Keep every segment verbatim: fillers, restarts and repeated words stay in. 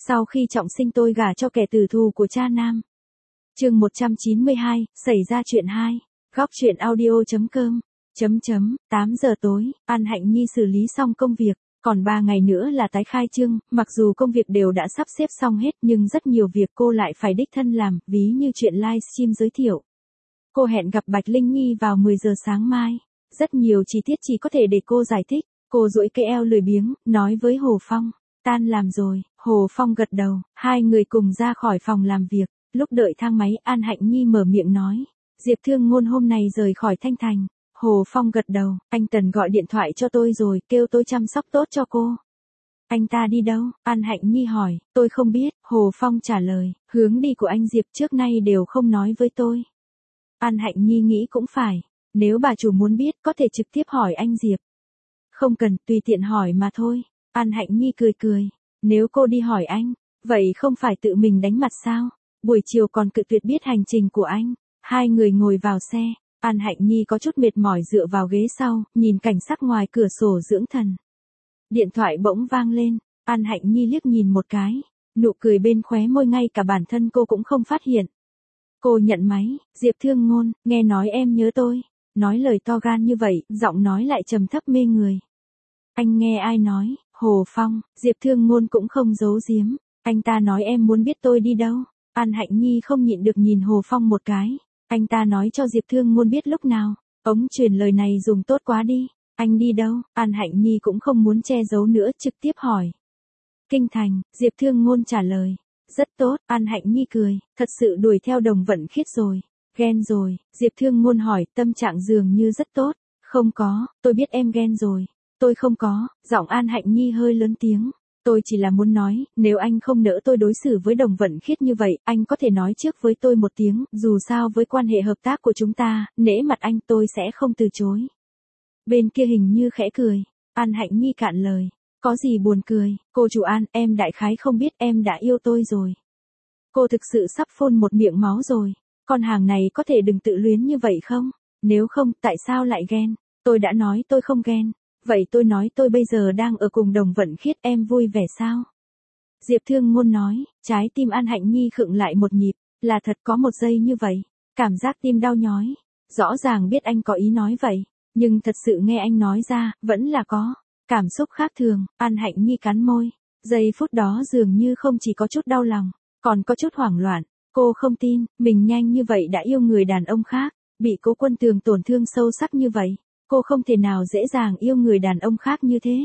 Sau khi trọng sinh tôi gả cho kẻ tử thù của cha nam. Chương một trăm chín mươi hai, xảy ra chuyện hai. Góc truyện audio.com. Chấm chấm, tám giờ tối, An Hạnh Nhi xử lý xong công việc, còn ba ngày nữa là tái khai trương, mặc dù công việc đều đã sắp xếp xong hết nhưng rất nhiều việc cô lại phải đích thân làm, ví như chuyện livestream giới thiệu. Cô hẹn gặp Bạch Linh Nhi vào mười giờ sáng mai. Rất nhiều chi tiết chỉ có thể để cô giải thích. Cô duỗi cái eo lười biếng, nói với Hồ Phong. Tan làm rồi, Hồ Phong gật đầu, hai người cùng ra khỏi phòng làm việc. Lúc đợi thang máy, An Hạnh Nhi mở miệng nói. Diệp Thương Ngôn hôm nay rời khỏi Thanh Thành. Hồ Phong gật đầu, anh Tần gọi điện thoại cho tôi rồi, kêu tôi chăm sóc tốt cho cô. Anh ta đi đâu? An Hạnh Nhi hỏi, tôi không biết, Hồ Phong trả lời, hướng đi của anh Diệp trước nay đều không nói với tôi. An Hạnh Nhi nghĩ cũng phải, nếu bà chủ muốn biết có thể trực tiếp hỏi anh Diệp. Không cần, tùy tiện hỏi mà thôi. An Hạnh Nhi cười cười, nếu cô đi hỏi anh, vậy không phải tự mình đánh mặt sao? Buổi chiều còn cự tuyệt biết hành trình của anh. Hai người ngồi vào xe, An Hạnh Nhi có chút mệt mỏi dựa vào ghế sau, nhìn cảnh sắc ngoài cửa sổ dưỡng thần. Điện thoại bỗng vang lên, An Hạnh Nhi liếc nhìn một cái, nụ cười bên khóe môi ngay cả bản thân cô cũng không phát hiện. Cô nhận máy, Diệp Thương Ngôn, nghe nói em nhớ tôi. Nói lời to gan như vậy, giọng nói lại trầm thấp mê người. Anh nghe ai nói? Hồ Phong, Diệp Thương Ngôn cũng không giấu giếm. Anh ta nói em muốn biết tôi đi đâu. An Hạnh Nhi không nhịn được nhìn Hồ Phong một cái. Anh ta nói cho Diệp Thương Ngôn biết lúc nào. Ống truyền lời này dùng tốt quá đi. Anh đi đâu? An Hạnh Nhi cũng không muốn che giấu nữa, trực tiếp hỏi. Kinh Thành, Diệp Thương Ngôn trả lời. Rất tốt, An Hạnh Nhi cười, thật sự đuổi theo Đồng Vận Khiết rồi. Ghen rồi, Diệp Thương Ngôn hỏi, tâm trạng dường như rất tốt. Không có, tôi biết em ghen rồi. Tôi không có, giọng An Hạnh Nhi hơi lớn tiếng. Tôi chỉ là muốn nói, nếu anh không nỡ tôi đối xử với Đồng Vận Khiết như vậy, anh có thể nói trước với tôi một tiếng, dù sao với quan hệ hợp tác của chúng ta, nể mặt anh tôi sẽ không từ chối. Bên kia hình như khẽ cười, An Hạnh Nhi cạn lời. Có gì buồn cười, cô chủ An, em đại khái không biết em đã yêu tôi rồi. Cô thực sự sắp phun một miệng máu rồi. Con hàng này có thể đừng tự luyến như vậy không? Nếu không, tại sao lại ghen? Tôi đã nói tôi không ghen. Vậy tôi nói tôi bây giờ đang ở cùng Đồng Vận Khiết, em vui vẻ sao? Diệp Thương Ngôn nói, trái tim An Hạnh Nhi khựng lại một nhịp, là thật có một giây như vậy. Cảm giác tim đau nhói. Rõ ràng biết anh có ý nói vậy, nhưng thật sự nghe anh nói ra, vẫn là có. Cảm xúc khác thường, An Hạnh Nhi cắn môi. Giây phút đó dường như không chỉ có chút đau lòng, còn có chút hoảng loạn. Cô không tin, mình nhanh như vậy đã yêu người đàn ông khác, bị Cố Quân Tường tổn thương sâu sắc như vậy. Cô không thể nào dễ dàng yêu người đàn ông khác như thế.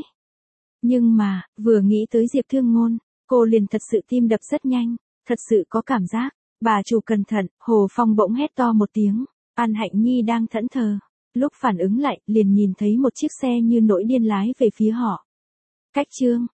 Nhưng mà, vừa nghĩ tới Diệp Thương Ngôn, cô liền thật sự tim đập rất nhanh, thật sự có cảm giác. Bà chủ cẩn thận, Hồ Phong bỗng hét to một tiếng. An Hạnh Nhi đang thẫn thờ. Lúc phản ứng lại, liền nhìn thấy một chiếc xe như nổi điên lái về phía họ. Cách chương.